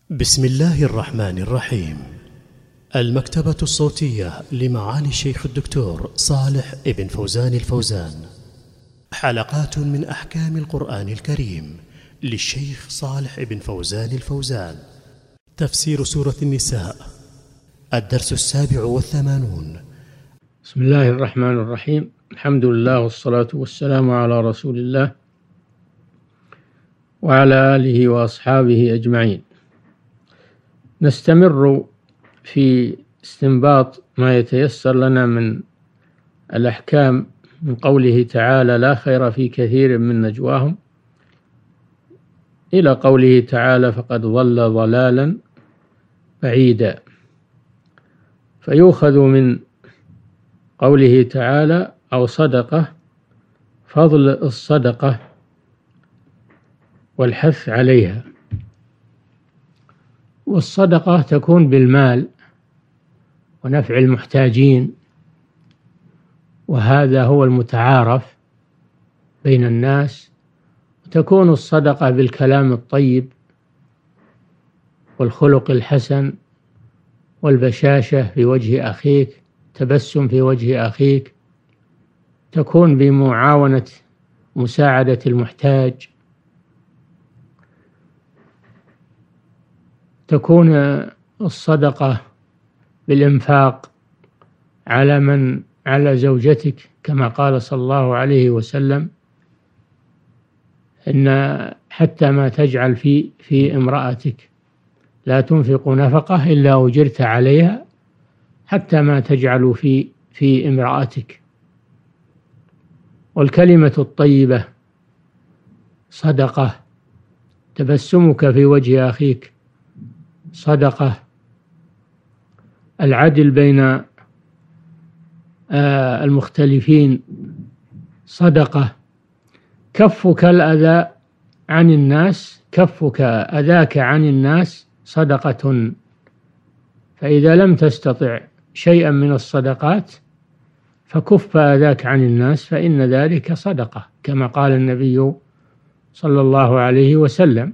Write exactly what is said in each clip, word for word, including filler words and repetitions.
بسم الله الرحمن الرحيم. المكتبة الصوتية لمعالي الشيخ الدكتور صالح ابن فوزان الفوزان، حلقات من أحكام القرآن الكريم للشيخ صالح ابن فوزان الفوزان. تفسير سورة النساء، الدرس السابع والثمانون. بسم الله الرحمن الرحيم. الحمد لله والصلاة والسلام على رسول الله وعلى آله وأصحابه أجمعين. نستمر في استنباط ما يتيسر لنا من الأحكام من قوله تعالى: لا خير في كثير من نجواهم، إلى قوله تعالى: فقد ضل ضلالا بعيدا. فيؤخذ من قوله تعالى أو صدقة فضل الصدقة والحث عليها. والصدقة تكون بالمال ونفع المحتاجين، وهذا هو المتعارف بين الناس. وتكون الصدقة بالكلام الطيب والخلق الحسن والبشاشة في وجه أخيك، تبسم في وجه أخيك. تكون بمعاونة مساعدة المحتاج. تكون الصدقة بالإنفاق على من على زوجتك، كما قال صلى الله عليه وسلم: إن حتى ما تجعل في في امرأتك، لا تنفق نفقة إلا أجرت عليها حتى ما تجعل في في امرأتك. والكلمة الطيبة صدقة، تبسمك في وجه أخيك صدقة، العدل بين المختلفين صدقة، كفك الأذى عن الناس، كفك أذاك عن الناس صدقة. فإذا لم تستطع شيئا من الصدقات فكف أذاك عن الناس، فإن ذلك صدقة، كما قال النبي صلى الله عليه وسلم.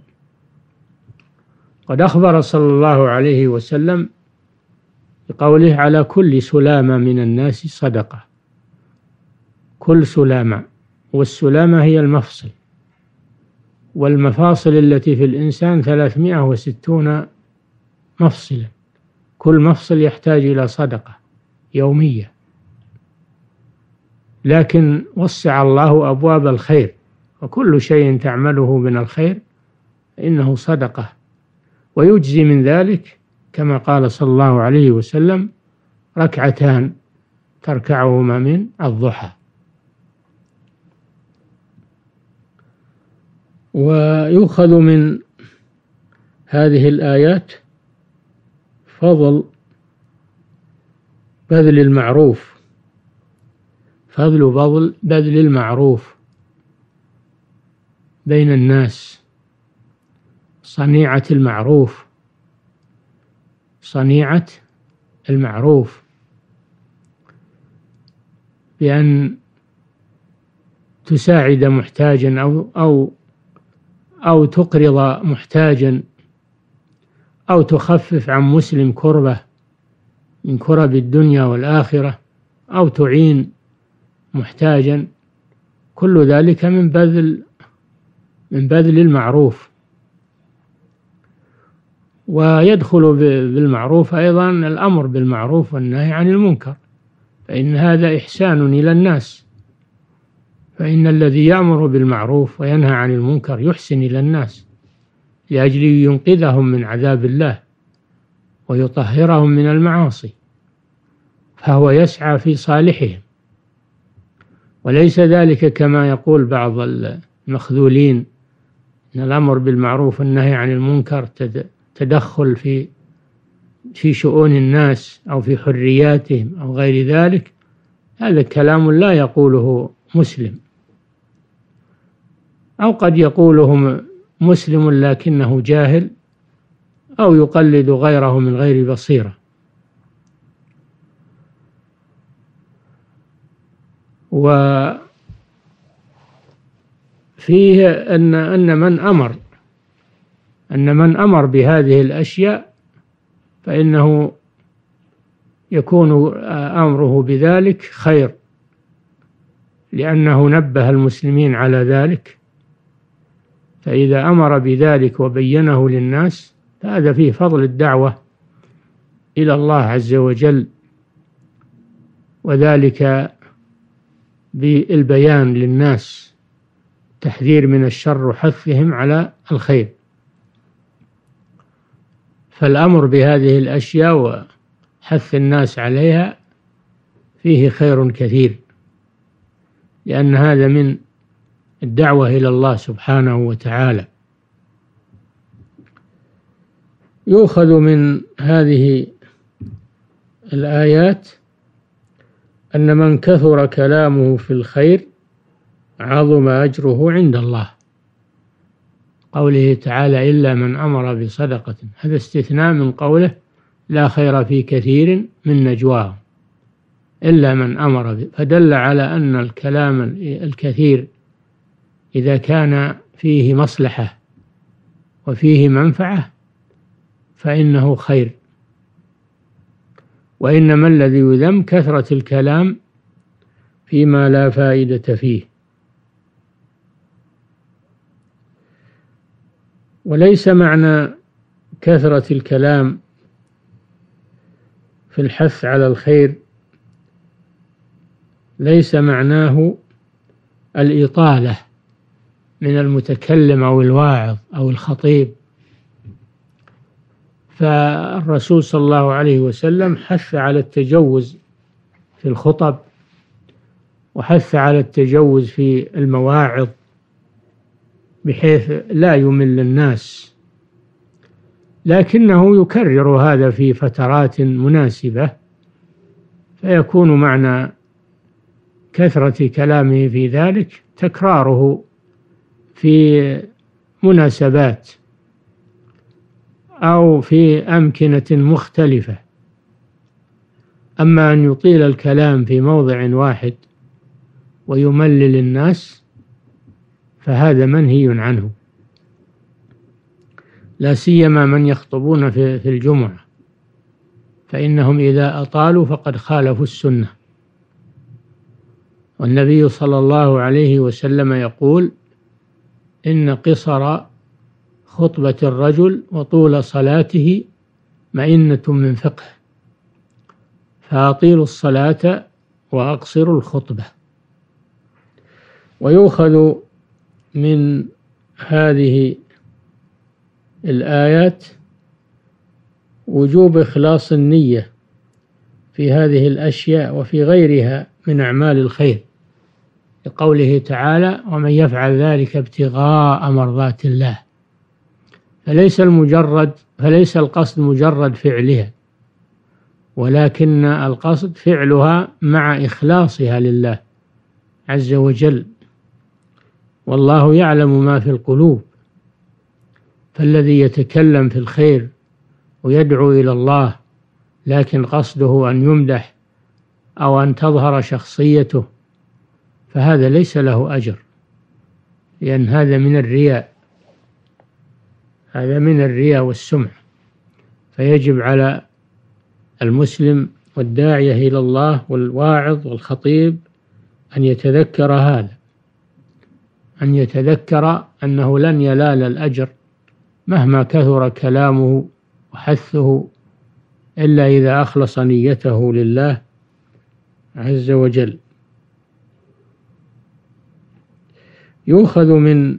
قد أخبر صلى الله عليه وسلم بقوله: على كل سلامة من الناس صدقة. كل سلامة، والسلامة هي المفصل، والمفاصل التي في الإنسان ثلاثمائة وستون مفصلا، كل مفصل يحتاج إلى صدقة يومية. لكن وسع الله أبواب الخير، وكل شيء تعمله من الخير إنه صدقة، ويجزي من ذلك كما قال صلى الله عليه وسلم: ركعتان تركعهما من الضحى. ويؤخذ من هذه الآيات فضل بذل المعروف، فضل بذل بذل المعروف بين الناس، صنيعة المعروف، صنيعة المعروف بأن تساعد محتاجا أو أو أو تقرض محتاجا، أو تخفف عن مسلم كربة من كرب الدنيا والآخرة، أو تعين محتاجا. كل ذلك من بذل من بذل المعروف. ويدخل بالمعروف أيضا الأمر بالمعروف والنهي عن المنكر، فإن هذا إحسان إلى الناس. فإن الذي يأمر بالمعروف وينهى عن المنكر يحسن إلى الناس لأجل ينقذهم من عذاب الله ويطهرهم من المعاصي، فهو يسعى في صالحهم. وليس ذلك كما يقول بعض المخذولين، إن الأمر بالمعروف والنهي عن المنكر تدخل في في شؤون الناس أو في حرياتهم أو غير ذلك. هذا كلام لا يقوله مسلم، أو قد يقوله مسلم لكنه جاهل، أو يقلد غيره من غير بصيرة. وفيه أن أن من أمر أن من أمر بهذه الأشياء فإنه يكون أمره بذلك خير، لأنه نبه المسلمين على ذلك، فإذا أمر بذلك وبينه للناس فهذا فيه فضل الدعوة إلى الله عز وجل، وذلك بالبيان للناس، تحذير من الشر وحثهم على الخير. فالأمر بهذه الأشياء وحث الناس عليها فيه خير كثير، لأن هذا من الدعوة إلى الله سبحانه وتعالى. يؤخذ من هذه الآيات أن من كثر كلامه في الخير عظم أجره عند الله، قوله تعالى إلا من أمر بصدقة، هذا استثناء من قوله لا خير في كثير من نجواهم إلا من أمر به، فدل على أن الكلام الكثير إذا كان فيه مصلحة وفيه منفعة فإنه خير، وإنما الذي يذم كثرة الكلام فيما لا فائدة فيه. وليس معنى كثرة الكلام في الحث على الخير ليس معناه الإطالة من المتكلم أو الواعظ أو الخطيب، فالرسول صلى الله عليه وسلم حث على التجوز في الخطب، وحث على التجوز في المواعظ بحيث لا يمل الناس، لكنه يكرر هذا في فترات مناسبة، فيكون معنى كثرة كلامه في ذلك تكراره في مناسبات أو في أمكنة مختلفة. أما أن يطيل الكلام في موضع واحد ويملل الناس فهذا منهي عنه، لا سيما من يخطبون في الجمعة، فإنهم إذا أطالوا فقد خالفوا السنة. والنبي صلى الله عليه وسلم يقول إن قصر خطبة الرجل وطول صلاته مئنة من فقه، فأطيلوا الصلاة وأقصروا الخطبة. ويؤخذ من هذه الآيات وجوب إخلاص النية في هذه الأشياء وفي غيرها من أعمال الخير، لقوله تعالى ومن يفعل ذلك ابتغاء مرضات الله، فليس المجرد فليس القصد مجرد فعلها، ولكن القصد فعلها مع إخلاصها لله عز وجل، والله يعلم ما في القلوب. فالذي يتكلم في الخير ويدعو إلى الله لكن قصده أن يمدح أو أن تظهر شخصيته فهذا ليس له أجر، لأن هذا من الرياء، هذا من الرياء والسمع. فيجب على المسلم والداعية إلى الله والواعظ والخطيب أن يتذكر هذا، أن يتذكر أنه لن ينال الأجر مهما كثر كلامه وحثه إلا إذا أخلص نيته لله عز وجل. يؤخذ من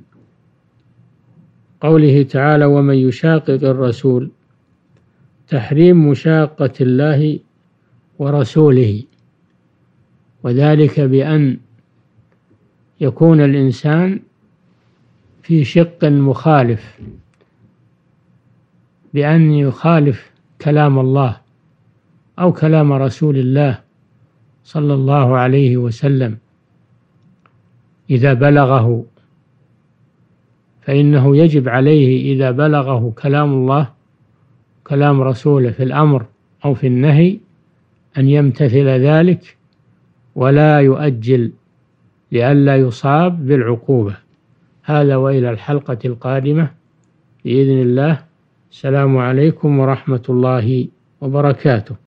قوله تعالى ومن يشاقق الرسول تحريم مشاقة الله ورسوله، وذلك بأن يكون الإنسان في شق مخالف، بأن يخالف كلام الله أو كلام رسول الله صلى الله عليه وسلم إذا بلغه، فإنه يجب عليه إذا بلغه كلام الله كلام رسوله في الأمر أو في النهي أن يمتثل ذلك ولا يؤجل لئلا يصاب بالعقوبة. هذا وإلى الحلقة القادمة بإذن الله. السلام عليكم ورحمة الله وبركاته.